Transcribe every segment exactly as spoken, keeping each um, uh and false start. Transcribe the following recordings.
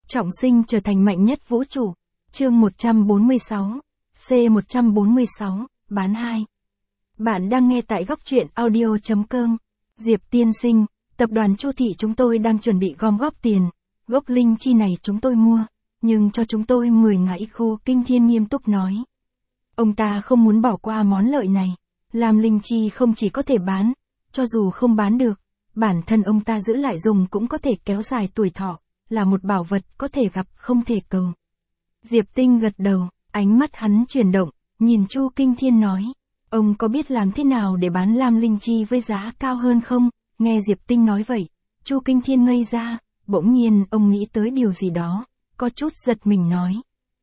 Trọng sinh trở thành mạnh nhất vũ trụ. Chương một trăm bốn mươi sáu. C một trăm bốn mươi sáu, bán hai. Bạn đang nghe tại góc truyện audio chấm com. Diệp tiên sinh, tập đoàn Chu Thị chúng tôi đang chuẩn bị gom góp tiền. Gốc linh chi này chúng tôi mua, nhưng cho chúng tôi mười ngải khu. Kinh Thiên nghiêm túc nói. Ông ta không muốn bỏ qua món lợi này. Làm linh chi không chỉ có thể bán, cho dù không bán được, bản thân ông ta giữ lại dùng cũng có thể kéo dài tuổi thọ, là một bảo vật có thể gặp không thể cầu. Diệp Tinh gật đầu, ánh mắt hắn chuyển động, nhìn Chu Kinh Thiên nói, ông có biết làm thế nào để bán lam linh chi với giá cao hơn không? Nghe Diệp Tinh nói vậy, Chu Kinh Thiên ngây ra, bỗng nhiên ông nghĩ tới điều gì đó, có chút giật mình nói.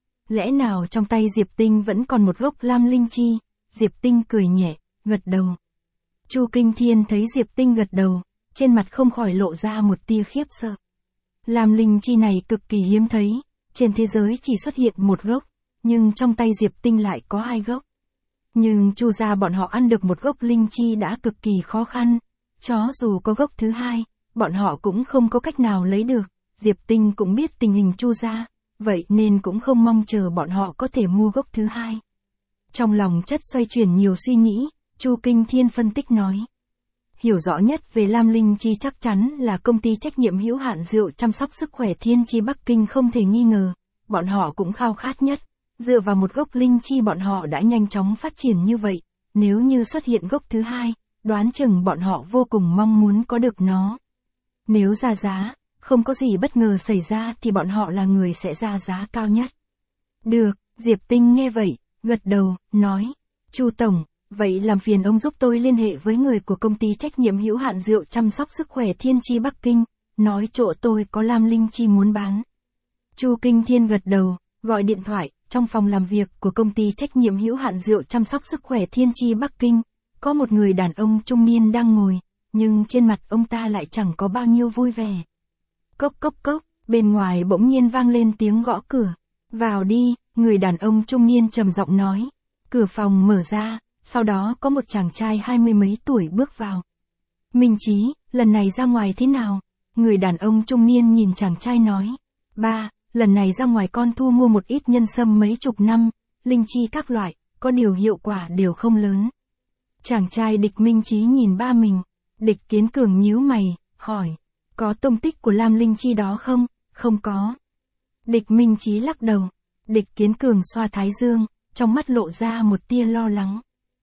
Lẽ nào trong tay Diệp Tinh vẫn còn một gốc lam linh chi? Diệp Tinh cười nhẹ, gật đầu. Chu Kinh Thiên thấy Diệp Tinh gật đầu, trên mặt không khỏi lộ ra một tia khiếp sợ. Lam linh chi này cực kỳ hiếm thấy, trên thế giới chỉ xuất hiện một gốc, nhưng trong tay Diệp Tinh lại có hai gốc. Nhưng Chu gia bọn họ ăn được một gốc linh chi đã cực kỳ khó khăn, chó dù có gốc thứ hai, bọn họ cũng không có cách nào lấy được. Diệp Tinh cũng biết tình hình Chu gia, vậy nên cũng không mong chờ bọn họ có thể mua gốc thứ hai. Trong lòng chất xoay chuyển nhiều suy nghĩ, Chu Kinh Thiên phân tích nói. Hiểu rõ nhất về lam linh chi chắc chắn là công ty trách nhiệm hữu hạn rượu chăm sóc sức khỏe Thiên Chi Bắc Kinh không thể nghi ngờ, bọn họ cũng khao khát nhất, dựa vào một gốc linh chi bọn họ đã nhanh chóng phát triển như vậy, nếu như xuất hiện gốc thứ hai, đoán chừng bọn họ vô cùng mong muốn có được nó. Nếu ra giá, không có gì bất ngờ xảy ra thì bọn họ là người sẽ ra giá cao nhất. Được, Diệp Tinh nghe vậy, gật đầu, nói, Chu Tổng, vậy làm phiền ông giúp tôi liên hệ với người của công ty trách nhiệm hữu hạn rượu chăm sóc sức khỏe Thiên Chi Bắc Kinh, nói chỗ tôi có lam linh chi muốn bán. Chu Kinh Thiên gật đầu, gọi điện thoại, trong phòng làm việc của công ty trách nhiệm hữu hạn rượu chăm sóc sức khỏe Thiên Chi Bắc Kinh, có một người đàn ông trung niên đang ngồi, nhưng trên mặt ông ta lại chẳng có bao nhiêu vui vẻ. Cốc cốc cốc, bên ngoài bỗng nhiên vang lên tiếng gõ cửa. Vào đi, người đàn ông trung niên trầm giọng nói. Cửa phòng mở ra, sau đó có một chàng trai hai mươi mấy tuổi bước vào. Minh Chí, lần này ra ngoài thế nào? Người đàn ông trung niên nhìn chàng trai nói. Ba, lần này ra ngoài con thu mua một ít nhân sâm mấy chục năm, linh chi các loại, có điều hiệu quả đều không lớn. Chàng trai Địch Minh Chí nhìn ba mình. Địch Kiến Cường nhíu mày, hỏi. Có tông tích của lam linh chi đó không? Không có. Địch Minh Chí lắc đầu. Địch Kiến Cường xoa thái dương, trong mắt lộ ra một tia lo lắng.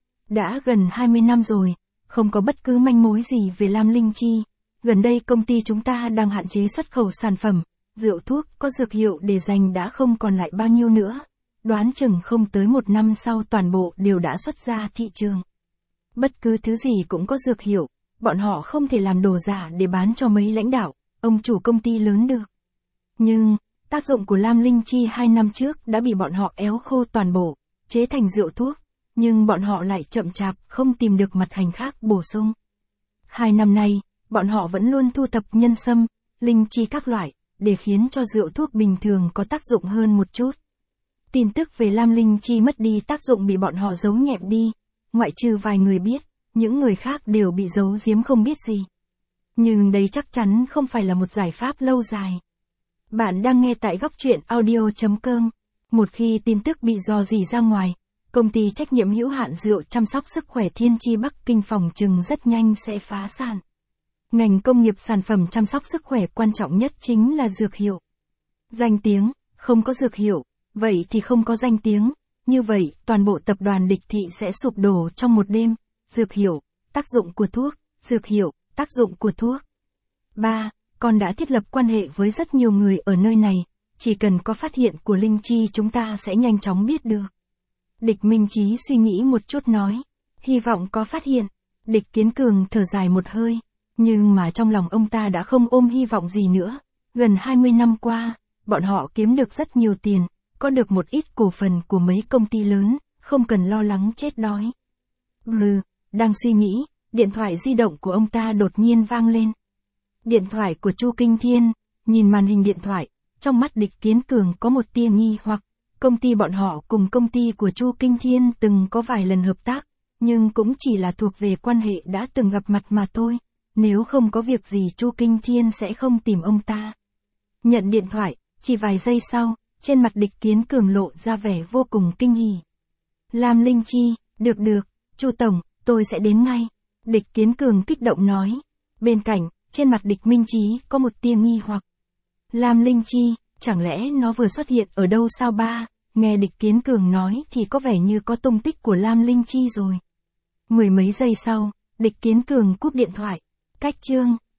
Đã gần hai mươi năm rồi, không có bất cứ manh mối gì về lam linh chi. Gần đây công ty chúng ta đang hạn chế xuất khẩu sản phẩm, rượu thuốc có dược hiệu để dành đã không còn lại bao nhiêu nữa. Đoán chừng không tới một năm sau toàn bộ đều đã xuất ra thị trường. Bất cứ thứ gì cũng có dược hiệu, bọn họ không thể làm đồ giả để bán cho mấy lãnh đạo, ông chủ công ty lớn được. Nhưng, tác dụng của lam linh chi hai năm trước đã bị bọn họ éo khô toàn bộ, chế thành rượu thuốc, nhưng bọn họ lại chậm chạp không tìm được mặt hành khác bổ sung. Hai năm nay, bọn họ vẫn luôn thu thập nhân sâm, linh chi các loại, để khiến cho rượu thuốc bình thường có tác dụng hơn một chút. Tin tức về lam linh chi mất đi tác dụng bị bọn họ giấu nhẹm đi, ngoại trừ vài người biết, những người khác đều bị giấu giếm không biết gì. Nhưng đây chắc chắn không phải là một giải pháp lâu dài. Bạn đang nghe tại góc truyện audio chấm com. Một khi tin tức bị dò dỉ ra ngoài, công ty trách nhiệm hữu hạn rượu chăm sóc sức khỏe Thiên Chi Bắc Kinh phòng trừng rất nhanh sẽ phá sản. Ngành công nghiệp sản phẩm chăm sóc sức khỏe quan trọng nhất chính là dược hiệu. Danh tiếng, không có dược hiệu, vậy thì không có danh tiếng, như vậy toàn bộ tập đoàn Địch Thị sẽ sụp đổ trong một đêm. Dược hiệu, tác dụng của thuốc, dược hiệu, tác dụng của thuốc. ba. Con đã thiết lập quan hệ với rất nhiều người ở nơi này, chỉ cần có phát hiện của linh chi chúng ta sẽ nhanh chóng biết được. Địch Minh Chí suy nghĩ một chút nói, hy vọng có phát hiện. Địch Kiến Cường thở dài một hơi, nhưng mà trong lòng ông ta đã không ôm hy vọng gì nữa. Gần hai mươi năm qua, bọn họ kiếm được rất nhiều tiền, có được một ít cổ phần của mấy công ty lớn, không cần lo lắng chết đói. Brr, đang suy nghĩ, điện thoại di động của ông ta đột nhiên vang lên. Điện thoại của Chu Kinh Thiên, nhìn màn hình điện thoại, trong mắt Địch Kiến Cường có một tia nghi hoặc. Công ty bọn họ cùng công ty của Chu Kinh Thiên từng có vài lần hợp tác, nhưng cũng chỉ là thuộc về quan hệ đã từng gặp mặt mà thôi. Nếu không có việc gì Chu Kinh Thiên sẽ không tìm ông ta. Nhận điện thoại, Chỉ vài giây sau, trên mặt Địch Kiến Cường lộ ra vẻ vô cùng kinh hỉ. Lam Linh Chi, được được, Chu tổng, tôi sẽ đến ngay. Địch Kiến Cường kích động nói. Bên cạnh, trên mặt Địch Minh Chí có một tia nghi hoặc. Lam Linh Chi, chẳng lẽ nó vừa xuất hiện ở đâu sao ba? Nghe Địch Kiến Cường nói thì có vẻ như có tung tích của Lam Linh Chi rồi. Mười mấy giây sau, Địch Kiến Cường cúp điện thoại. Cách chương